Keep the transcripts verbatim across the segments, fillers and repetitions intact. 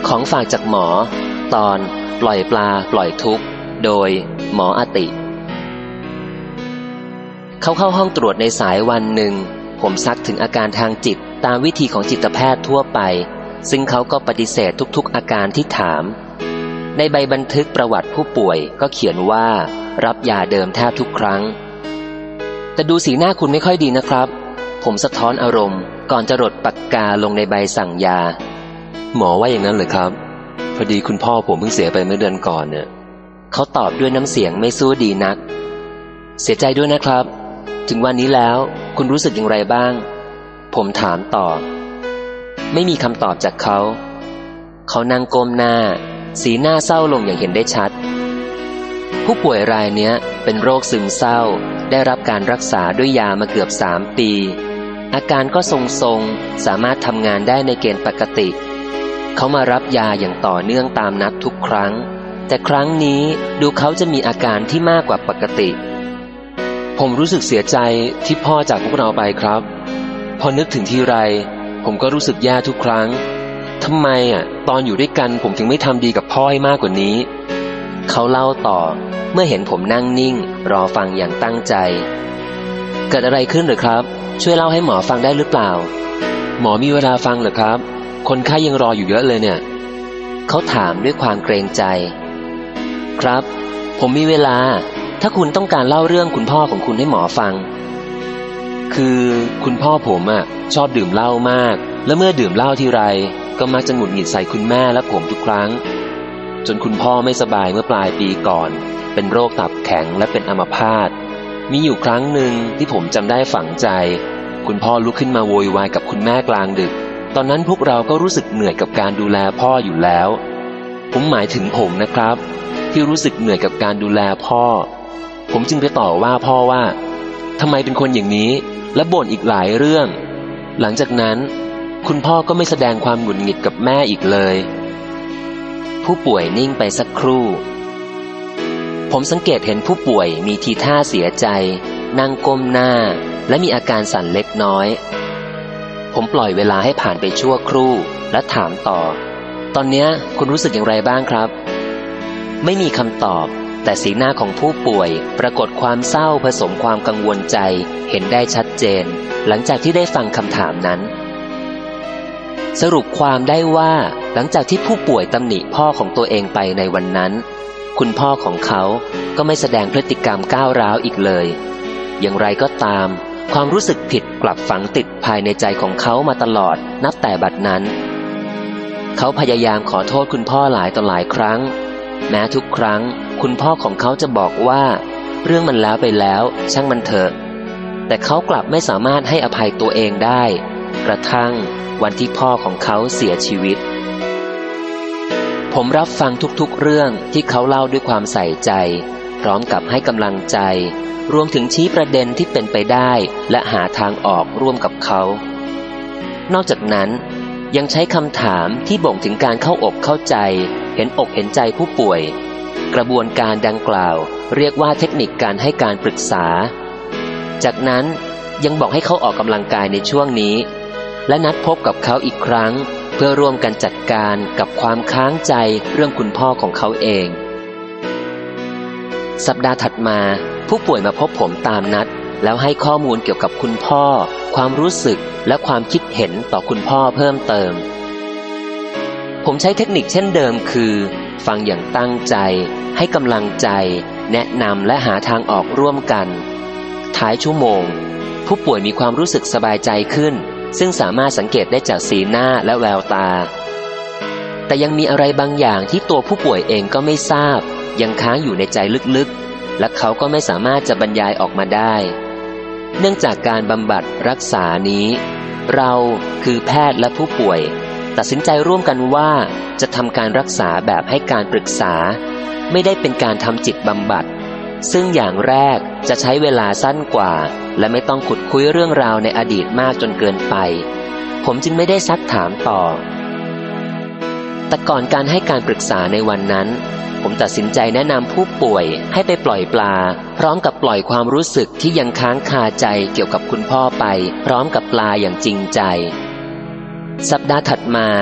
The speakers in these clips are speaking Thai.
ของฝากจากหมอตอนปล่อยปลาปล่อยทุกข์โดยหมออติเขาเข้าห้องตรวจในสายวันหนึ่งผมซักถึงอาการทางจิตตามวิธีของจิตแพทย์ทั่วไปซึ่งเขาก็ปฏิเสธทุกๆอาการที่ถามในใบบันทึกประวัติผู้ป่วยก็เขียนว่ารับยาเดิมแทบทุกครั้งแต่ดูสีหน้าคุณไม่ค่อยดีนะครับผมสะท้อนอารมณ์ก่อนจะหลดปากกาลงในใบสั่งยาหมอว่าอย่างนั้นเหรอครับพอดีคุณพ่อผมเพิ่งเสียไปเมื่อเดือนก่อนเนี่ยเขาตอบด้วยน้ำเสียงไม่สู้ดีนักเสียใจด้วยนะครับถึงวันนี้แล้วคุณรู้สึกอย่างไรบ้างผมถามต่อไม่มีคำตอบจากเขาเขานั่งก้มหน้าสีหน้าเศร้าลงอย่างเห็นได้ชัดผู้ป่วยรายเนี้ยเป็นโรคซึมเศร้าได้รับการรักษาด้วยยามาเกือบสามปีอาการก็ทรงๆสามารถทำงานได้ในเกณฑ์ปกติเขามารับยาอย่างต่อเนื่องตามนัดทุกครั้งแต่ครั้งนี้ดูเขาจะมีอาการที่มากกว่าปกติผมรู้สึกเสียใจที่พ่อจากพวกเราไปครับพอนึกถึงทีไรผมก็รู้สึกแย่ทุกครั้งทำไมอ่ะตอนอยู่ด้วยกันผมถึงไม่ทำดีกับพ่อให้มากกว่านี้เขาเล่าต่อเมื่อเห็นผมนั่งนิ่งรอฟังอย่างตั้งใจเกิดอะไรขึ้นหรือครับช่วยเล่าให้หมอฟังได้หรือเปล่าหมอมีเวลาฟังเหรอครับคนไข้ยังรออยู่เยอะเลยเนี่ยเขาถามด้วยความเกรงใจครับผมมีเวลาถ้าคุณต้องการเล่าเรื่องคุณพ่อของคุณให้หมอฟังคือคุณพ่อผมอ่ะชอบดื่มเหล้ามากและเมื่อดื่มเหล้าทีไรก็มักจะหงุดหงิดใส่คุณแม่และผมทุกครั้งจนคุณพ่อไม่สบายเมื่อปลายปีก่อนเป็นโรคตับแข็งและเป็นอัมพาตมีอยู่ครั้งหนึ่งที่ผมจำได้ฝังใจคุณพ่อลุกขึ้นมาโวยวายกับคุณแม่กลางดึกตอนนั้นพวกเราก็รู้สึกเหนื่อยกับการดูแลพ่ออยู่แล้วผมหมายถึงผมนะครับที่รู้สึกเหนื่อยกับการดูแลพ่อผมจึงไปต่อว่าพ่อว่าทำไมเป็นคนอย่างนี้และบ่นอีกหลายเรื่องหลังจากนั้นคุณพ่อก็ไม่แสดงความหงุดหงิดกับแม่อีกเลยผู้ป่วยนิ่งไปสักครู่ผมสังเกตเห็นผู้ป่วยมีทีท่าเสียใจนั่งก้มหน้าและมีอาการสั่นเล็กน้อยผมปล่อยเวลาให้ผ่านไปชั่วครู่และถามต่อตอนนี้คุณรู้สึกอย่างไรบ้างครับไม่มีคำตอบแต่สีหน้าของผู้ป่วยปรากฏความเศร้าผสมความกังวลใจเห็นได้ชัดเจนหลังจากที่ได้ฟังคำถามนั้นสรุปความได้ว่าหลังจากที่ผู้ป่วยตำหนิพ่อของตัวเองไปในวันนั้นคุณพ่อของเขาก็ไม่แสดงพฤติกรรมก้าวร้าวอีกเลยอย่างไรก็ตามความรู้สึกผิดกลับฝังติดภายในใจของเขามาตลอดนับแต่บัดนั้นเขาพยายามขอโทษคุณพ่อหลายต่อหลายครั้งแม้ทุกครั้งคุณพ่อของเขาจะบอกว่าเรื่องมันแล้วไปแล้วช่างมันเถอะแต่เขากลับไม่สามารถให้อภัยตัวเองได้กระทั่งวันที่พ่อของเขาเสียชีวิตผมรับฟังทุกๆเรื่องที่เขาเล่าด้วยความใส่ใจพร้อมกับให้กำลังใจรวมถึงชี้ประเด็นที่เป็นไปได้และหาทางออกร่วมกับเขานอกจากนั้นยังใช้คำถามที่บ่งถึงการเข้าอกเข้าใจเห็นอกเห็นใจผู้ป่วยกระบวนการดังกล่าวเรียกว่าเทคนิคการให้การปรึกษาจากนั้นยังบอกให้เขาออกกำลังกายในช่วงนี้และนัดพบกับเขาอีกครั้งเพื่อร่วมกันจัดการกับความค้างใจเรื่องคุณพ่อของเขาเองสัปดาห์ถัดมาผู้ป่วยมาพบผมตามนัดแล้วให้ข้อมูลเกี่ยวกับคุณพ่อความรู้สึกและความคิดเห็นต่อคุณพ่อเพิ่มเติมผมใช้เทคนิคเช่นเดิมคือฟังอย่างตั้งใจให้กำลังใจแนะนำและหาทางออกร่วมกันท้ายชั่วโมงผู้ป่วยมีความรู้สึกสบายใจขึ้นซึ่งสามารถสังเกตได้จากสีหน้าและแววตาแต่ยังมีอะไรบางอย่างที่ตัวผู้ป่วยเองก็ไม่ทราบยังค้างอยู่ในใจลึกๆและเขาก็ไม่สามารถจะบรรยายออกมาได้เนื่องจากการบำบัดรักษานี้เราคือแพทย์และผู้ป่วยตัดสินใจร่วมกันว่าจะทำการรักษาแบบให้การปรึกษาไม่ได้เป็นการทำจิตบำบัดซึ่งอย่างแรกจะใช้เวลาสั้นกว่าและไม่ต้องขุดคุยเรื่องราวในอดีตมากจนเกินไปผมจึงไม่ได้ซักถามต่อแต่ก่อนการให้การปรึกษาในวันนั้นผมตัดสินใจแนะนำผู้ป่วยให้ไปปล่อยปลาพร้อมกับปล่อยความรู้สึกที่ยังค้างคาใจเกี่ยวกับคุณพ่อไปพร้อมกับปลาอย่างจริงใจสัปดาห์ถัดมา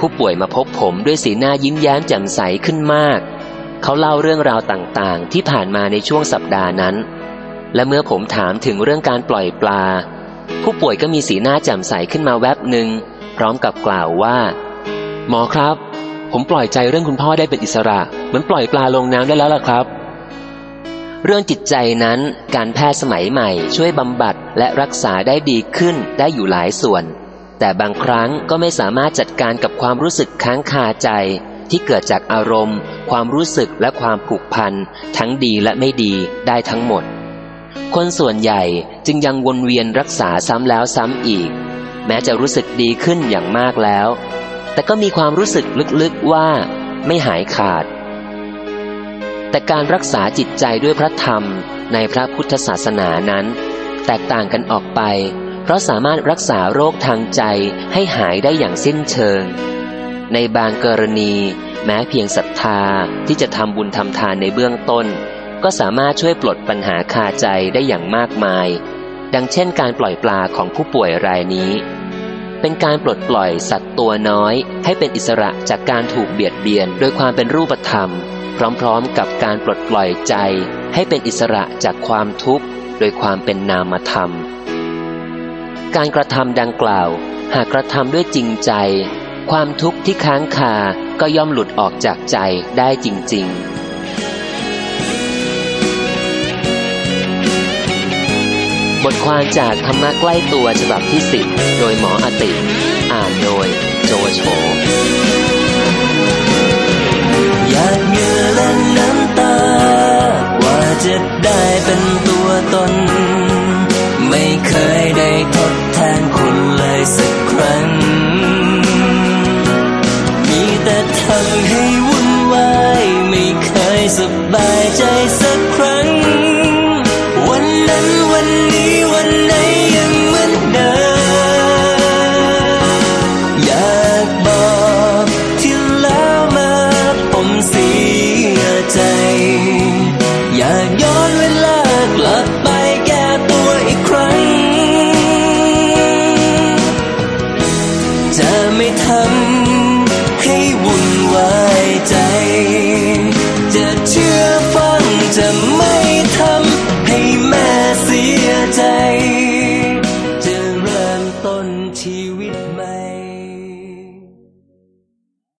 ผู้ป่วยมาพบผมด้วยสีหน้ายิ้มแย้มแจ่มใสขึ้นมากเขาเล่าเรื่องราวต่างๆที่ผ่านมาในช่วงสัปดาห์นั้นและเมื่อผมถามถึงเรื่องการปล่อยปลาผู้ป่วยก็มีสีหน้าแจ่มใสขึ้นมาแวบหนึ่งพร้อมกับกล่าวว่าหมอครับผมปล่อยใจเรื่องคุณพ่อได้เป็นอิสระเหมือนปล่อยปลาลงน้ำได้แล้วล่ะครับเรื่องจิตใจนั้นการแพทย์สมัยใหม่ช่วยบำบัดและรักษาได้ดีขึ้นได้อยู่หลายส่วนแต่บางครั้งก็ไม่สามารถจัดการกับความรู้สึกค้างคาใจที่เกิดจากอารมณ์ความรู้สึกและความผูกพันทั้งดีและไม่ดีได้ทั้งหมดคนส่วนใหญ่จึงยังวนเวียนรักษาซ้ำแล้วซ้ำอีกแม้จะรู้สึกดีขึ้นอย่างมากแล้วแต่ก็มีความรู้สึกลึกๆว่าไม่หายขาดแต่การรักษาจิตใจด้วยพระธรรมในพระพุทธศาสนานั้นแตกต่างกันออกไปเพราะสามารถรักษาโรคทางใจให้หายได้อย่างสิ้นเชิงในบางกรณีแม้เพียงศรัทธาที่จะทำบุญทำทานในเบื้องต้นก็สามารถช่วยปลดปัญหาคาใจได้อย่างมากมายดังเช่นการปล่อยปลาของผู้ป่วยรายนี้เป็นการปลดปล่อยสัตว์ตัวน้อยให้เป็นอิสระจากการถูกเบียดเบียนโดยความเป็นรูปธรรมพร้อมๆกับการปลดปล่อยใจให้เป็นอิสระจากความทุกข์โดยความเป็นนามธรรมการกระทำดังกล่าวหากกระทำด้วยจริงใจความทุกข์ที่ค้างคาก็ย่อมหลุดออกจากใจได้จริงๆบทความจากธรรมะใกล้ตัวฉบับที่สิบโดยหมออติอ่านโดยโจโฉอยากเหงื่อและน้ำตาว่าจะได้เป็นตัวตนไม่เคยได้ทดแทนคุณเลยสักครั้งมีแต่ทำให้วุ่นวายไม่เคยสบายใจสักครั้งวันนั้นวันนี้วันไหนยังเหมือนเดิมอยากบอกที่แล้วมาผมเสียใจอยากย้อนเวลากลับไปแก้ตัวอีกครั้งจะไม่ทำให้วุ่นวายใจจะเชื่อ